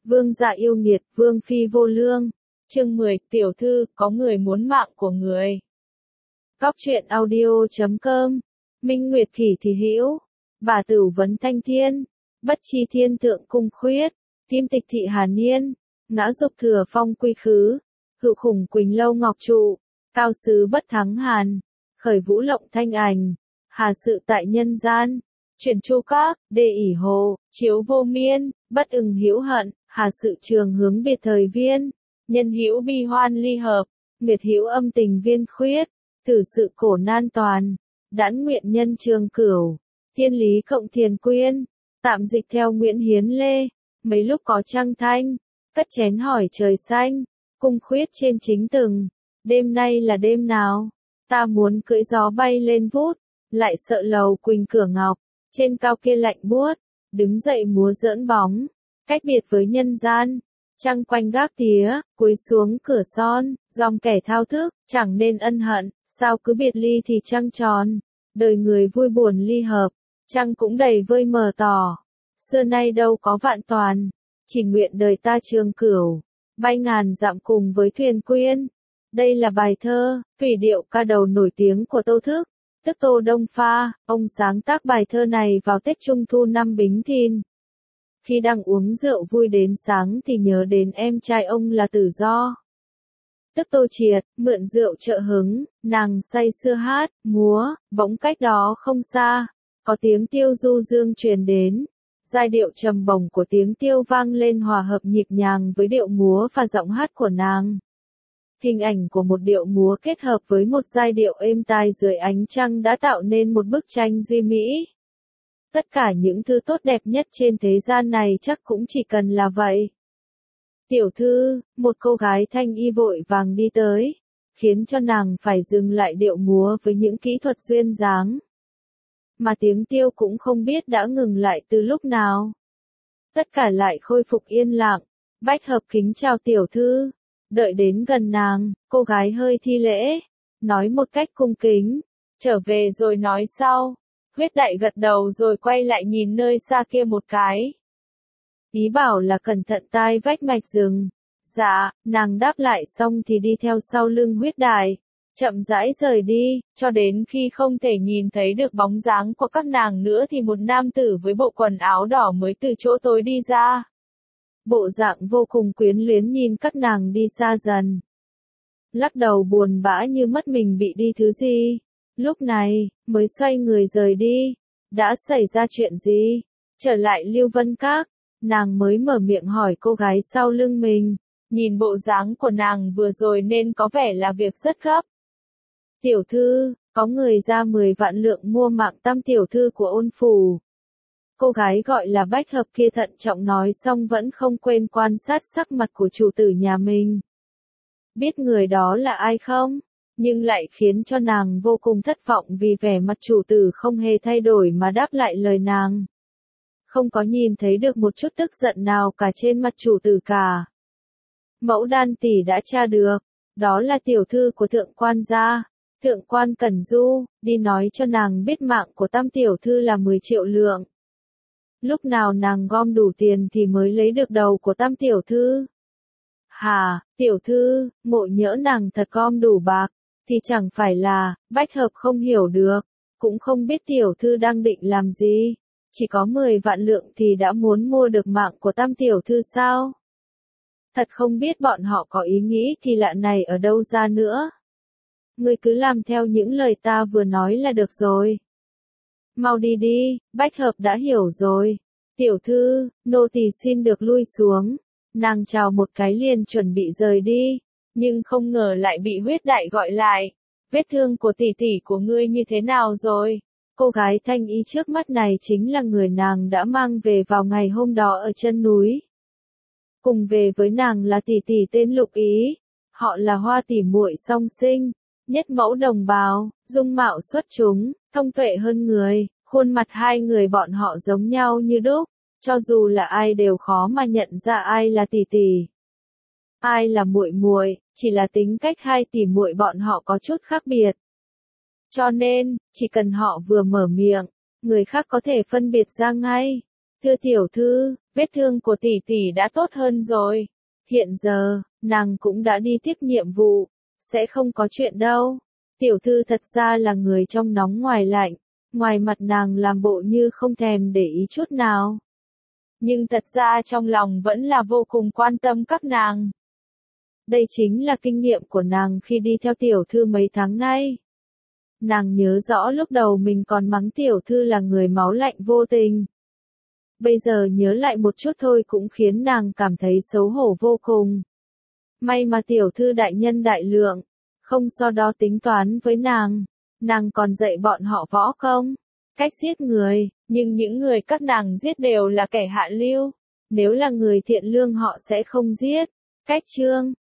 Vương gia yêu nghiệt, vương phi vô lương. Chương 10, tiểu thư, có người muốn mạng của người. Góc truyện audio.com. Minh Nguyệt Kỷ thì hữu. Bà Tửu vấn thanh thiên. Bất chi thiên tượng cung khuyết. Kim tịch thị hà niên. Ngã dục thừa phong quy khứ. Hữu khủng quỳnh lâu ngọc trụ. Cao sứ bất thắng hàn. Khởi vũ lộng thanh ảnh. Hà sự tại nhân gian. Chuyển chu các, đê ỉ hồ, chiếu vô miên, bất ưng hữu hận, hà sự trường hướng biệt thời viên. Nhân hữu bi hoan ly hợp, nguyệt hữu âm tình viên khuyết, thử sự cổ nan toàn, đãn nguyện nhân trường cửu, thiên lý cộng thiền quyên, tạm dịch theo Nguyễn Hiến Lê, mấy lúc có trăng thanh, cất chén hỏi trời xanh, cung khuyết trên chính từng, đêm nay là đêm nào, ta muốn cưỡi gió bay lên vút, lại sợ lầu quỳnh cửa ngọc, trên cao kia lạnh buốt, đứng dậy múa giỡn bóng, cách biệt với nhân gian. Trăng quanh gác tía, cúi xuống cửa son, dòng kẻ thao thức, chẳng nên ân hận, sao cứ biệt ly thì trăng tròn. Đời người vui buồn ly hợp, trăng cũng đầy vơi mờ tỏ. Xưa nay đâu có vạn toàn, chỉ nguyện đời ta trường cửu, bay ngàn dặm cùng với thuyền quyên. Đây là bài thơ, thủy điệu ca đầu nổi tiếng của Tô Thức, tức Tô Đông Pha. Ông sáng tác bài thơ này vào Tết Trung Thu năm Bính Thìn. Khi đang uống rượu vui đến sáng thì nhớ đến em trai ông là Tử Do. Tức Tô Triệt, mượn rượu trợ hứng, nàng say sưa hát, múa, bỗng cách đó không xa, có tiếng tiêu du dương truyền đến. Giai điệu trầm bổng của tiếng tiêu vang lên hòa hợp nhịp nhàng với điệu múa và giọng hát của nàng. Hình ảnh của một điệu múa kết hợp với một giai điệu êm tai dưới ánh trăng đã tạo nên một bức tranh duy mỹ. Tất cả những thứ tốt đẹp nhất trên thế gian này chắc cũng chỉ cần là vậy. Tiểu thư, một cô gái thanh y vội vàng đi tới, khiến cho nàng phải dừng lại điệu múa với những kỹ thuật duyên dáng. Mà tiếng tiêu cũng không biết đã ngừng lại từ lúc nào. Tất cả lại khôi phục yên lặng. Bách Hợp kính chào tiểu thư. Đợi đến gần nàng, cô gái hơi thi lễ, nói một cách cung kính, trở về rồi nói sau. Huyết Đại gật đầu rồi quay lại nhìn nơi xa kia một cái. Ý bảo là cẩn thận tai vách mạch rừng. Dạ, nàng đáp lại xong thì đi theo sau lưng Huyết Đại, chậm rãi rời đi, cho đến khi không thể nhìn thấy được bóng dáng của các nàng nữa thì một nam tử với bộ quần áo đỏ mới từ chỗ tối đi ra. Bộ dạng vô cùng quyến luyến nhìn các nàng đi xa dần. Lắc đầu buồn bã như mất mình bị đi thứ gì. Lúc này, mới xoay người rời đi. Đã xảy ra chuyện gì? Trở lại Lưu Vân Các, nàng mới mở miệng hỏi cô gái sau lưng mình. Nhìn bộ dáng của nàng vừa rồi nên có vẻ là việc rất gấp. Tiểu thư, có người ra 10 vạn lượng mua mạng tam tiểu thư của Ôn Phủ. Cô gái gọi là Bách Hợp kia thận trọng nói xong vẫn không quên quan sát sắc mặt của chủ tử nhà mình. Biết người đó là ai không? Nhưng lại khiến cho nàng vô cùng thất vọng vì vẻ mặt chủ tử không hề thay đổi mà đáp lại lời nàng. Không có nhìn thấy được một chút tức giận nào cả trên mặt chủ tử cả. Mẫu Đan tỷ đã tra được, đó là tiểu thư của thượng quan gia. Thượng quan Cẩn Du, đi nói cho nàng biết mạng của tam tiểu thư là 10 triệu lượng. Lúc nào nàng gom đủ tiền thì mới lấy được đầu của tam tiểu thư. Hà, tiểu thư, ngộ nhỡ nàng thật gom đủ bạc, thì chẳng phải là. Bách Hợp không hiểu được, cũng không biết tiểu thư đang định làm gì. Chỉ có 10 vạn lượng thì đã muốn mua được mạng của tam tiểu thư sao? Thật không biết bọn họ có ý nghĩ thì lạ này ở đâu ra nữa. Ngươi cứ làm theo những lời ta vừa nói là được rồi. Mau đi đi, Bách Hợp đã hiểu rồi. Tiểu thư, nô tỳ xin được lui xuống. Nàng chào một cái liền chuẩn bị rời đi, nhưng không ngờ lại bị Huyết Đại gọi lại. Vết thương của tỷ tỷ của ngươi như thế nào rồi? Cô gái thanh y trước mắt này chính là người nàng đã mang về vào ngày hôm đó ở chân núi. Cùng về với nàng là tỷ tỷ tên Lục Ý. Họ là hoa tỷ muội song sinh, nhất mẫu đồng bào, dung mạo xuất chúng, thông tuệ hơn người, khuôn mặt hai người bọn họ giống nhau như đúc, cho dù là ai đều khó mà nhận ra ai là tỷ tỷ, ai là muội muội, chỉ là tính cách hai tỷ muội bọn họ có chút khác biệt. Cho nên, chỉ cần họ vừa mở miệng, người khác có thể phân biệt ra ngay. Thưa tiểu thư, vết thương của tỷ tỷ đã tốt hơn rồi. Hiện giờ, nàng cũng đã đi tiếp nhiệm vụ. Sẽ không có chuyện đâu. Tiểu thư thật ra là người trong nóng ngoài lạnh. Ngoài mặt nàng làm bộ như không thèm để ý chút nào. Nhưng thật ra trong lòng vẫn là vô cùng quan tâm các nàng. Đây chính là kinh nghiệm của nàng khi đi theo tiểu thư mấy tháng nay. Nàng nhớ rõ lúc đầu mình còn mắng tiểu thư là người máu lạnh vô tình. Bây giờ nhớ lại một chút thôi cũng khiến nàng cảm thấy xấu hổ vô cùng. May mà tiểu thư đại nhân đại lượng, không do đó tính toán với nàng. Nàng còn dạy bọn họ võ công, cách giết người, nhưng những người các nàng giết đều là kẻ hạ lưu. Nếu là người thiện lương họ sẽ không giết. Cách chương